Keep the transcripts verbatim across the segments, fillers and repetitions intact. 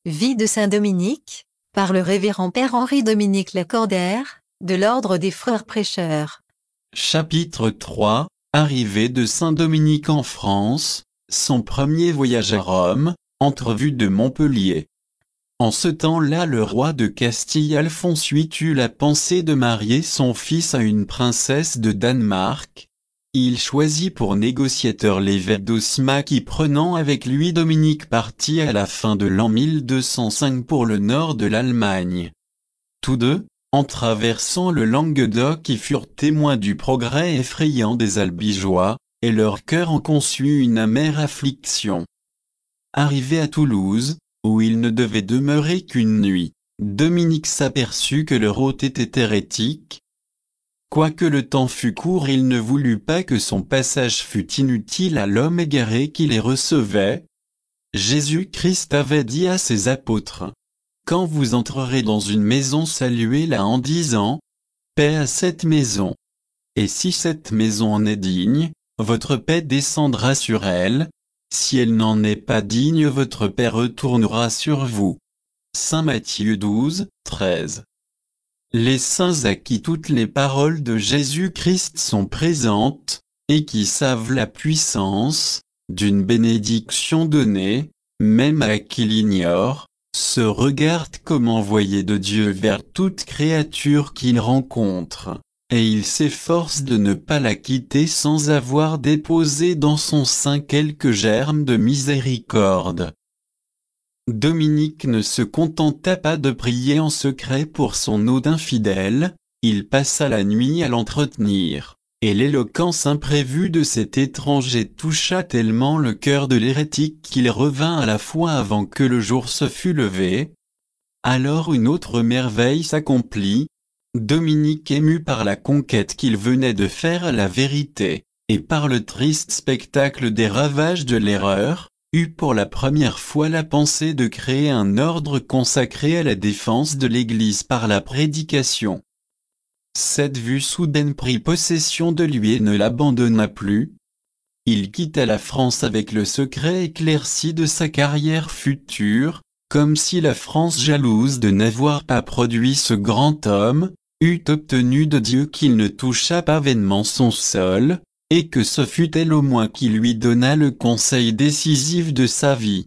Vie de saint Dominique, par le révérend Père Henri-Dominique Lacordaire, de l'Ordre des Frères Prêcheurs. Chapitre trois, Arrivée de saint Dominique en France, son premier voyage à Rome, entrevue de Montpellier. En ce temps-là, le roi de Castille Alphonse huit eut la pensée de marier son fils à une princesse de Danemark. Il choisit pour négociateur l'évêque d'Osma qui, prenant avec lui Dominique, partit à la fin de l'an mille deux cent cinq pour le nord de l'Allemagne. Tous deux, en traversant le Languedoc, y furent témoins du progrès effrayant des Albigeois, et leur cœur en conçut une amère affliction. Arrivé à Toulouse, où il ne devait demeurer qu'une nuit, Dominique s'aperçut que leur hôte était hérétique. Quoique le temps fût court, il ne voulut pas que son passage fût inutile à l'homme égaré qui les recevait. Jésus-Christ avait dit à ses apôtres: « Quand vous entrerez dans une maison, saluez-la en disant: Paix à cette maison. Et si cette maison en est digne, votre paix descendra sur elle. Si elle n'en est pas digne, votre paix retournera sur vous. » Saint Matthieu douze, treize. Les saints à qui toutes les paroles de Jésus-Christ sont présentes, et qui savent la puissance d'une bénédiction donnée, même à qui l'ignore, se regardent comme envoyés de Dieu vers toute créature qu'ils rencontrent, et ils s'efforcent de ne pas la quitter sans avoir déposé dans son sein quelques germes de miséricorde. Dominique ne se contenta pas de prier en secret pour son hôte infidèle, il passa la nuit à l'entretenir, et l'éloquence imprévue de cet étranger toucha tellement le cœur de l'hérétique qu'il revint à la foi avant que le jour se fût levé. Alors une autre merveille s'accomplit. Dominique, ému par la conquête qu'il venait de faire à la vérité, et par le triste spectacle des ravages de l'erreur, eut pour la première fois la pensée de créer un ordre consacré à la défense de l'Église par la prédication. Cette vue soudaine prit possession de lui et ne l'abandonna plus. Il quitta la France avec le secret éclairci de sa carrière future, comme si la France, jalouse de n'avoir pas produit ce grand homme, eût obtenu de Dieu qu'il ne touchât pas vainement son sol, et que ce fût elle au moins qui lui donna le conseil décisif de sa vie.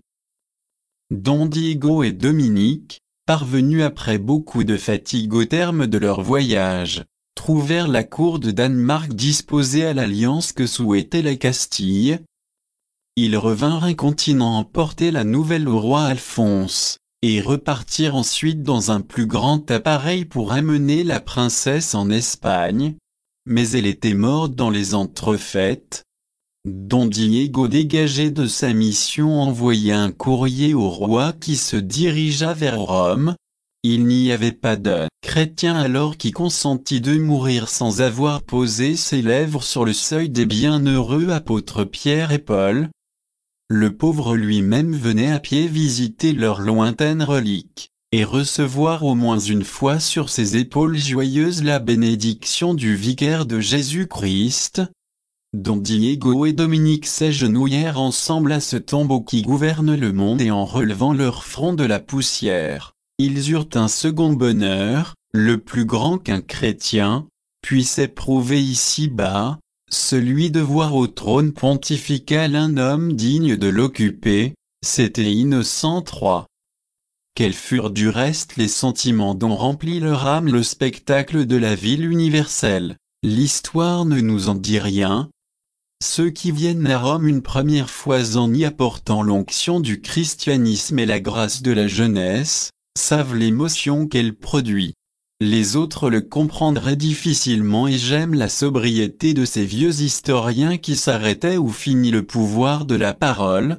Don Diego et Dominique, parvenus après beaucoup de fatigue au terme de leur voyage, trouvèrent la cour de Danemark disposée à l'alliance que souhaitait la Castille. Ils revinrent incontinent emporter la nouvelle au roi Alphonse, et repartirent ensuite dans un plus grand appareil pour amener la princesse en Espagne. Mais elle était morte dans les entrefaites. Don Diego, dégagé de sa mission, envoya un courrier au roi qui se dirigea vers Rome. Il n'y avait pas de chrétien alors qui consentit de mourir sans avoir posé ses lèvres sur le seuil des bienheureux apôtres Pierre et Paul. Le pauvre lui-même venait à pied visiter leurs lointaines reliques, et recevoir au moins une fois sur ses épaules joyeuses la bénédiction du vicaire de Jésus-Christ. Don Diego et Dominique s'agenouillèrent ensemble à ce tombeau qui gouverne le monde, et en relevant leur front de la poussière, ils eurent un second bonheur, le plus grand qu'un chrétien puisse éprouver ici-bas, celui de voir au trône pontifical un homme digne de l'occuper. C'était Innocent trois. Quels furent du reste les sentiments dont remplit leur âme le spectacle de la ville universelle? L'histoire ne nous en dit rien. Ceux qui viennent à Rome une première fois en y apportant l'onction du christianisme et la grâce de la jeunesse, savent l'émotion qu'elle produit. Les autres le comprendraient difficilement, et j'aime la sobriété de ces vieux historiens qui s'arrêtaient où finit le pouvoir de la parole.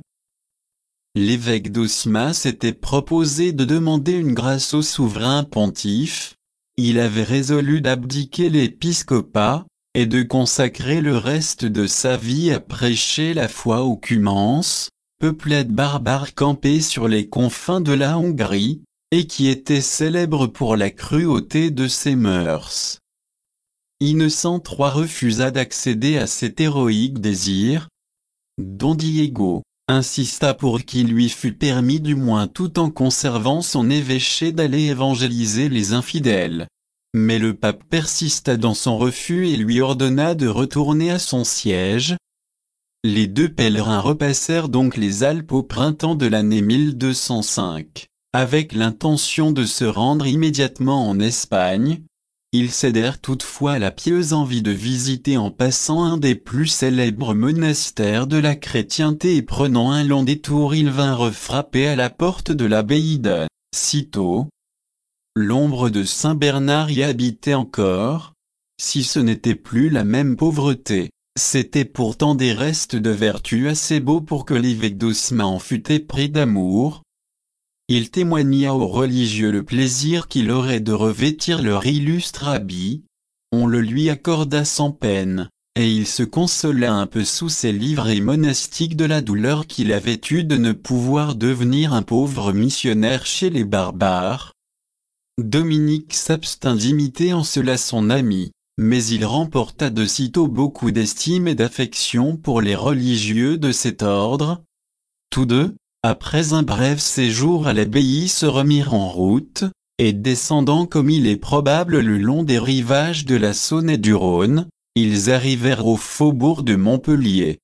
L'évêque d'Osma s'était proposé de demander une grâce au souverain pontife. Il avait résolu d'abdiquer l'épiscopat, et de consacrer le reste de sa vie à prêcher la foi aux Cumanses, peuplade barbare campée sur les confins de la Hongrie, et qui était célèbre pour la cruauté de ses mœurs. Innocent trois refusa d'accéder à cet héroïque désir. Don Diego, insista pour qu'il lui fût permis du moins tout en conservant son évêché d'aller évangéliser les infidèles. Mais le pape persista dans son refus et lui ordonna de retourner à son siège. Les deux pèlerins repassèrent donc les Alpes au printemps de l'année mille deux cent cinq, avec l'intention de se rendre immédiatement en Espagne. Ils cédèrent toutefois à la pieuse envie de visiter en passant un des plus célèbres monastères de la chrétienté et prenant un long détour ils vinrent frapper à la porte de l'abbaye de Cîteaux. L'ombre de Saint Bernard y habitait encore. Si ce n'était plus la même pauvreté, c'étaient pourtant des restes de vertu assez beaux pour que l'évêque d'Osma en fût épris d'amour. Il témoigna aux religieux le plaisir qu'il aurait de revêtir leur illustre habit. On le lui accorda sans peine, et il se consola un peu sous ses livrées monastiques de la douleur qu'il avait eue de ne pouvoir devenir un pauvre missionnaire chez les barbares. Dominique s'abstint d'imiter en cela son ami, mais il remporta de sitôt beaucoup d'estime et d'affection pour les religieux de cet ordre. Tous deux, après un bref séjour à l'abbaye, se remirent en route, et descendant comme il est probable le long des rivages de la Saône et du Rhône, ils arrivèrent au faubourg de Montpellier.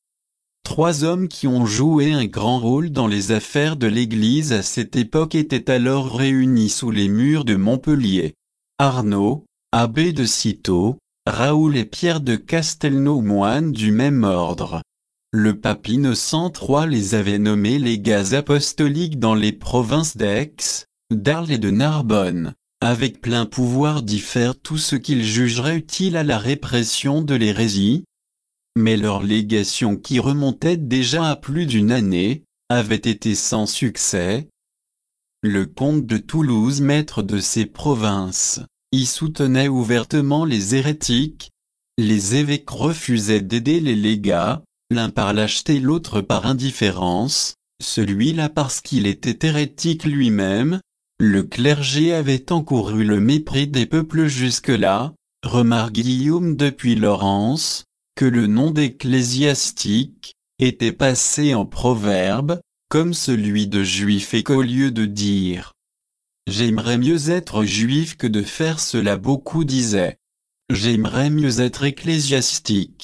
Trois hommes qui ont joué un grand rôle dans les affaires de l'Église à cette époque étaient alors réunis sous les murs de Montpellier. Arnaud, abbé de Cîteaux, Raoul et Pierre de Castelnau, moines du même ordre. Le pape Innocent trois les avait nommés légats apostoliques dans les provinces d'Aix, d'Arles et de Narbonne, avec plein pouvoir d'y faire tout ce qu'ils jugeraient utile à la répression de l'hérésie. Mais leur légation, qui remontait déjà à plus d'une année, avait été sans succès. Le comte de Toulouse, maître de ces provinces, y soutenait ouvertement les hérétiques. Les évêques refusaient d'aider les légats, l'un par lâcheté, l'autre par indifférence, celui-là parce qu'il était hérétique lui-même. Le clergé avait encouru le mépris des peuples jusque-là, remarque Guillaume depuis Laurence, que le nom d'ecclésiastique était passé en proverbe, comme celui de juif, et qu'au lieu de dire « J'aimerais mieux être juif que de faire cela », beaucoup disaient « J'aimerais mieux être ecclésiastique ».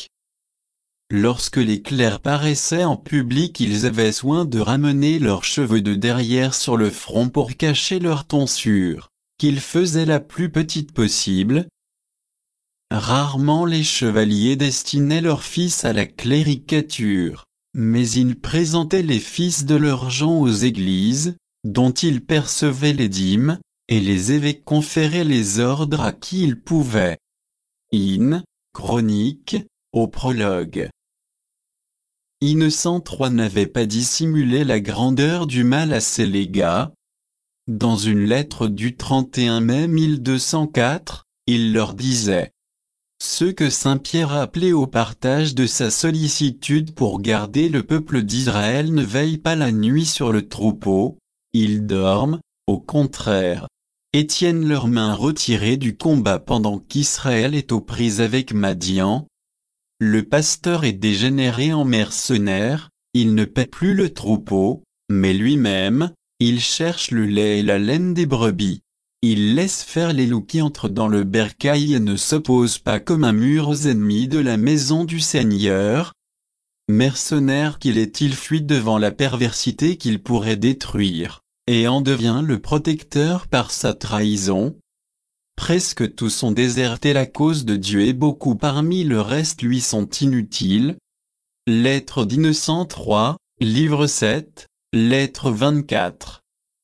Lorsque les clercs paraissaient en public, ils avaient soin de ramener leurs cheveux de derrière sur le front pour cacher leur tonsure, qu'ils faisaient la plus petite possible. Rarement les chevaliers destinaient leurs fils à la cléricature, mais ils présentaient les fils de leurs gens aux églises, dont ils percevaient les dîmes, et les évêques conféraient les ordres à qui ils pouvaient. In. Chronique, au prologue. Innocent trois n'avait pas dissimulé la grandeur du mal à ses légats. Dans une lettre du trente et un mai mille deux cent quatre, il leur disait: ceux que saint Pierre appelait au partage de sa sollicitude pour garder le peuple d'Israël ne veillent pas la nuit sur le troupeau, ils dorment, au contraire, et tiennent leurs mains retirées du combat pendant qu'Israël est aux prises avec Madian. Le pasteur est dégénéré en mercenaire, il ne paie plus le troupeau, mais lui-même, il cherche le lait et la laine des brebis. Il laisse faire les loups qui entrent dans le bercail et ne s'oppose pas comme un mur aux ennemis de la maison du Seigneur. Mercenaire qu'il est, il fuit devant la perversité qu'il pourrait détruire, et en devient le protecteur par sa trahison. Presque tous ont déserté la cause de Dieu et beaucoup parmi le reste lui sont inutiles. Lettre d'Innocent trois, livre sept, lettre vingt-quatre.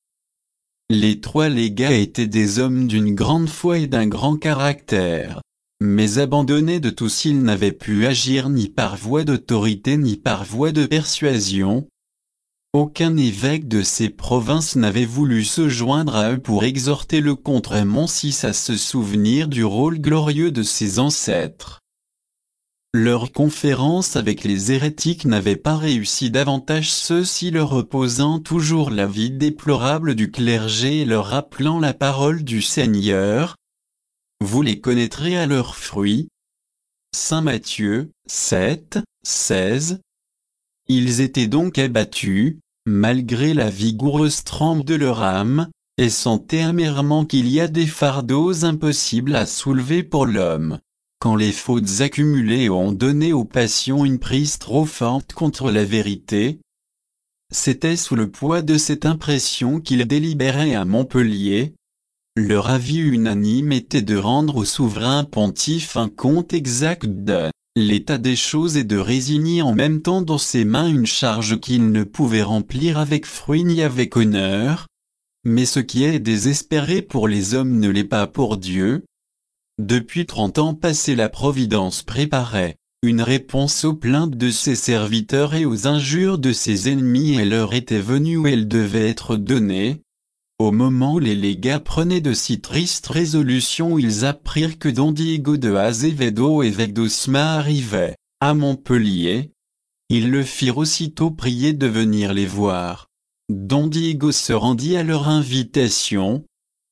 Les trois légats étaient des hommes d'une grande foi et d'un grand caractère. Mais abandonnés de tous, ils n'avaient pu agir ni par voie d'autorité ni par voie de persuasion. Aucun évêque de ces provinces n'avait voulu se joindre à eux pour exhorter le comte Monsis à se souvenir du rôle glorieux de ses ancêtres. Leur conférence avec les hérétiques n'avait pas réussi davantage, ceux-ci leur opposant toujours la vie déplorable du clergé et leur rappelant la parole du Seigneur. Vous les connaîtrez à leurs fruits. Saint Matthieu, sept, seize. Ils étaient donc abattus, malgré la vigoureuse trempe de leur âme, et sentaient amèrement qu'il y a des fardeaux impossibles à soulever pour l'homme. Quand les fautes accumulées ont donné aux passions une prise trop forte contre la vérité, c'était sous le poids de cette impression qu'ils délibéraient à Montpellier. Leur avis unanime était de rendre au souverain pontife un compte exact de l'état des choses et de résigner en même temps dans ses mains une charge qu'il ne pouvait remplir avec fruit ni avec honneur. Mais ce qui est désespéré pour les hommes ne l'est pas pour Dieu. Depuis trente ans passés, la Providence préparait une réponse aux plaintes de ses serviteurs et aux injures de ses ennemis, et l'heure était venue où elle devait être donnée. Au moment où les légats prenaient de si tristes résolutions, ils apprirent que Don Diego de Azevedo, évêque d'Osma, arrivait à Montpellier. Ils le firent aussitôt prier de venir les voir. Don Diego se rendit à leur invitation.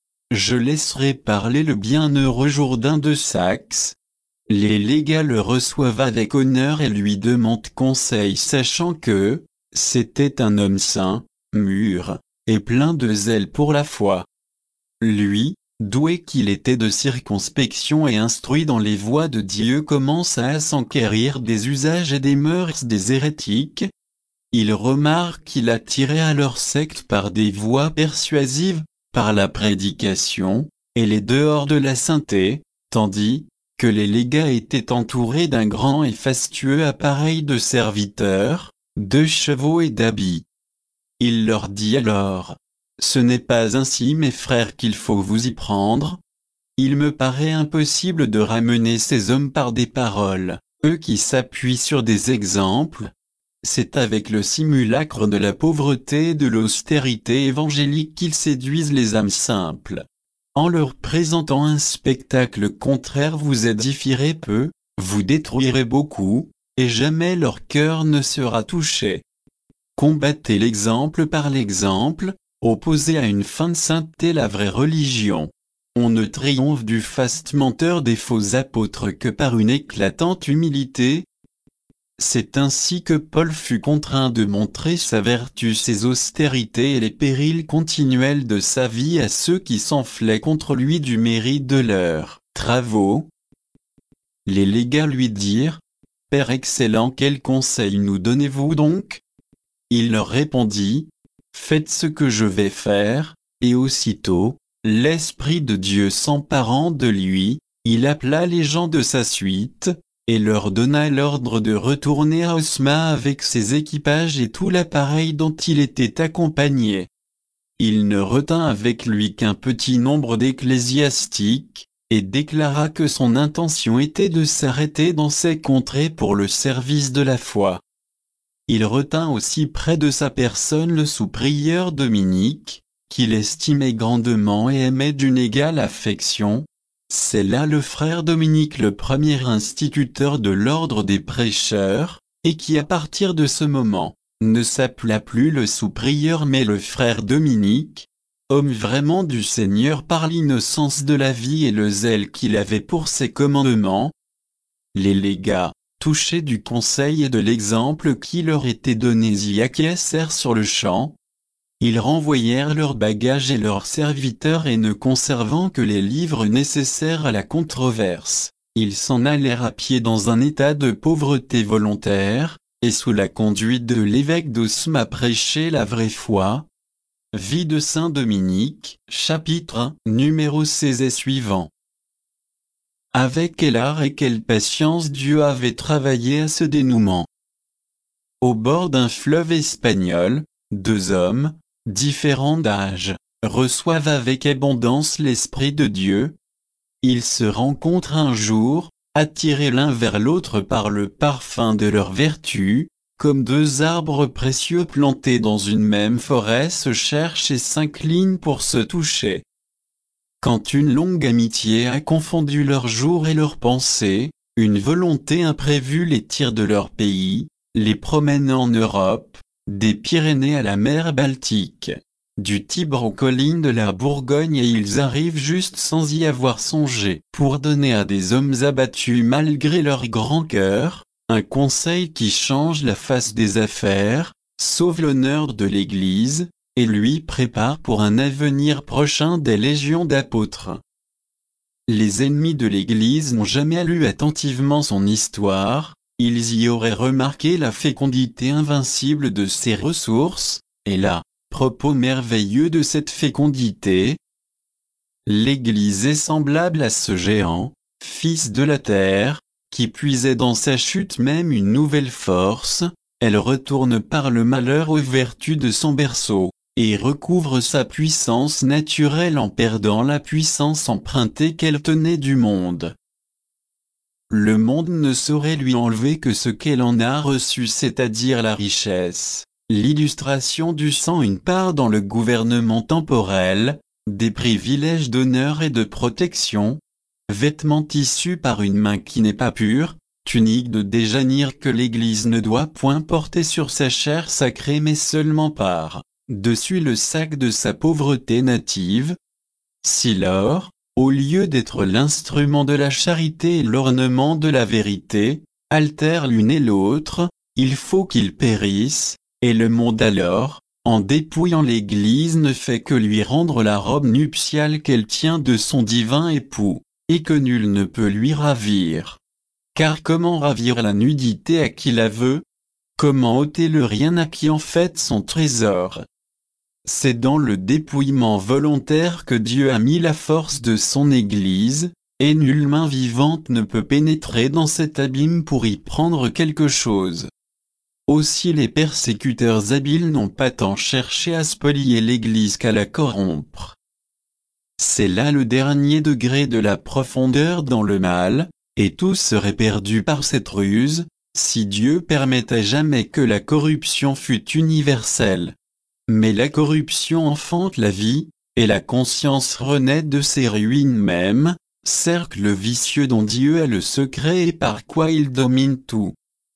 Je laisserai parler le bienheureux Jourdain de Saxe. Les légats le reçoivent avec honneur et lui demandent conseil, sachant que c'était un homme saint, mûr, et plein de zèle pour la foi. Lui, doué qu'il était de circonspection et instruit dans les voies de Dieu, commença à s'enquérir des usages et des mœurs des hérétiques. Il remarque qu'il attirait à leur secte par des voies persuasives, par la prédication, et les dehors de la sainteté, tandis que les légats étaient entourés d'un grand et fastueux appareil de serviteurs, de chevaux et d'habits. Il leur dit alors: « Ce n'est pas ainsi, mes frères, qu'il faut vous y prendre. Il me paraît impossible de ramener ces hommes par des paroles, eux qui s'appuient sur des exemples. C'est avec le simulacre de la pauvreté et de l'austérité évangélique qu'ils séduisent les âmes simples. En leur présentant un spectacle contraire, vous édifierez peu, vous détruirez beaucoup, et jamais leur cœur ne sera touché. Combattez l'exemple par l'exemple, opposez à une fin de sainteté la vraie religion. On ne triomphe du faste menteur des faux apôtres que par une éclatante humilité. C'est ainsi que Paul fut contraint de montrer sa vertu, ses austérités et les périls continuels de sa vie à ceux qui s'enflaient contre lui du mérite de leurs travaux. Les légats lui dirent: « Père excellent, quel conseil nous donnez-vous donc ?» Il leur répondit: « Faites ce que je vais faire. » Et aussitôt, l'Esprit de Dieu s'emparant de lui, il appela les gens de sa suite, et leur donna l'ordre de retourner à Osma avec ses équipages et tout l'appareil dont il était accompagné. Il ne retint avec lui qu'un petit nombre d'ecclésiastiques, et déclara que son intention était de s'arrêter dans ces contrées pour le service de la foi. Il retint aussi près de sa personne le sous-prieur Dominique, qu'il estimait grandement et aimait d'une égale affection. C'est là le frère Dominique, le premier instituteur de l'ordre des prêcheurs, et qui à partir de ce moment, ne s'appela plus le sous-prieur mais le frère Dominique, homme vraiment du Seigneur par l'innocence de la vie et le zèle qu'il avait pour ses commandements. Les légats, touchés du conseil et de l'exemple qui leur était donné, y acquiescèrent sur le champ. Ils renvoyèrent leurs bagages et leurs serviteurs, et ne conservant que les livres nécessaires à la controverse, ils s'en allèrent à pied dans un état de pauvreté volontaire, et sous la conduite de l'évêque d'Osma prêcher la vraie foi. Vie de Saint Dominique, chapitre un, numéro seize et suivant. Avec quel art et quelle patience Dieu avait travaillé à ce dénouement. Au bord d'un fleuve espagnol, deux hommes, différents d'âge, reçoivent avec abondance l'Esprit de Dieu. Ils se rencontrent un jour, attirés l'un vers l'autre par le parfum de leur vertu, comme deux arbres précieux plantés dans une même forêt se cherchent et s'inclinent pour se toucher. Quand une longue amitié a confondu leurs jours et leurs pensées, une volonté imprévue les tire de leur pays, les promène en Europe, des Pyrénées à la mer Baltique, du Tibre aux collines de la Bourgogne, et ils arrivent juste sans y avoir songé, pour donner à des hommes abattus malgré leur grand cœur, Un conseil qui change la face des affaires, sauve l'honneur de l'Église, et lui prépare pour un avenir prochain des légions d'apôtres. Les ennemis de l'Église n'ont jamais lu attentivement son histoire, ils y auraient remarqué la fécondité invincible de ses ressources, et là, propos merveilleux de cette fécondité. L'Église est semblable à ce géant, fils de la terre, qui puisait dans sa chute même une nouvelle force, elle retourne par le malheur aux vertus de son berceau, et recouvre sa puissance naturelle en perdant la puissance empruntée qu'elle tenait du monde. Le monde ne saurait lui enlever que ce qu'elle en a reçu, c'est-à-dire la richesse, l'illustration du sang, une part dans le gouvernement temporel, des privilèges d'honneur et de protection, vêtements tissus par une main qui n'est pas pure, tunique de déjanir que l'Église ne doit point porter sur sa chair sacrée mais seulement par dessus le sac de sa pauvreté native. Si l'or, au lieu d'être l'instrument de la charité et l'ornement de la vérité, altère l'une et l'autre, il faut qu'il périsse, et le monde alors, en dépouillant l'Église, ne fait que lui rendre la robe nuptiale qu'elle tient de son divin époux, et que nul ne peut lui ravir. Car comment ravir la nudité à qui la veut? Comment ôter le rien à qui en fait son trésor? C'est dans le dépouillement volontaire que Dieu a mis la force de son Église, et nulle main vivante ne peut pénétrer dans cet abîme pour y prendre quelque chose. Aussi les persécuteurs habiles n'ont pas tant cherché à spolier l'Église qu'à la corrompre. C'est là le dernier degré de la profondeur dans le mal, et tout serait perdu par cette ruse, si Dieu permettait jamais que la corruption fût universelle. Mais la corruption enfante la vie, et la conscience renaît de ses ruines mêmes, cercle vicieux dont Dieu a le secret et par quoi il domine tout.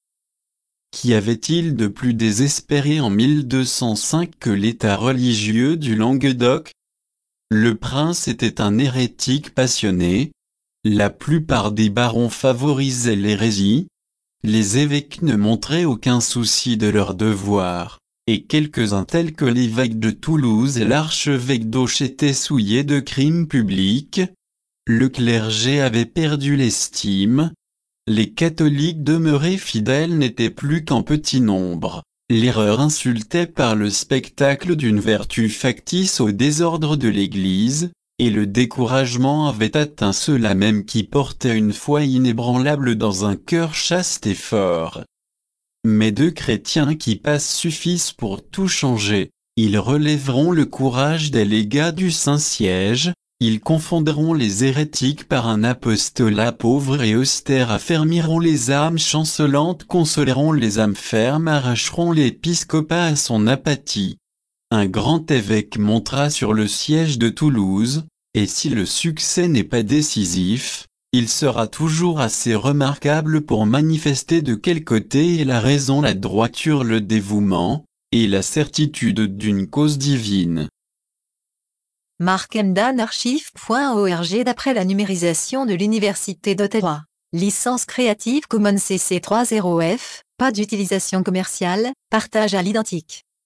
Qu'y avait-il de plus désespéré en mille deux cent cinq que l'état religieux du Languedoc? Le prince était un hérétique passionné, la plupart des barons favorisaient l'hérésie, les évêques ne montraient aucun souci de leur devoir, et quelques-uns tels que l'évêque de Toulouse et l'archevêque d'Auch étaient souillés de crimes publics, le clergé avait perdu l'estime, les catholiques demeurés fidèles n'étaient plus qu'en petit nombre. L'erreur insultait par le spectacle d'une vertu factice au désordre de l'Église, et le découragement avait atteint ceux-là même qui portaient une foi inébranlable dans un cœur chaste et fort. Mais deux chrétiens qui passent suffisent pour tout changer. Ils relèveront le courage des légats du Saint-Siège, ils confondront les hérétiques par un apostolat pauvre et austère, affermiront les âmes chancelantes, consoleront les âmes fermes, arracheront l'épiscopat à son apathie. Un grand évêque montera sur le siège de Toulouse, et si le succès n'est pas décisif, il sera toujours assez remarquable pour manifester de quel côté est la raison, la droiture, le dévouement, et la certitude d'une cause divine. Mark Emdan archive point org. D'après la numérisation de l'Université d'Ottawa. Licence Creative Commons C C trois point zéro F, pas d'utilisation commerciale, partage à l'identique.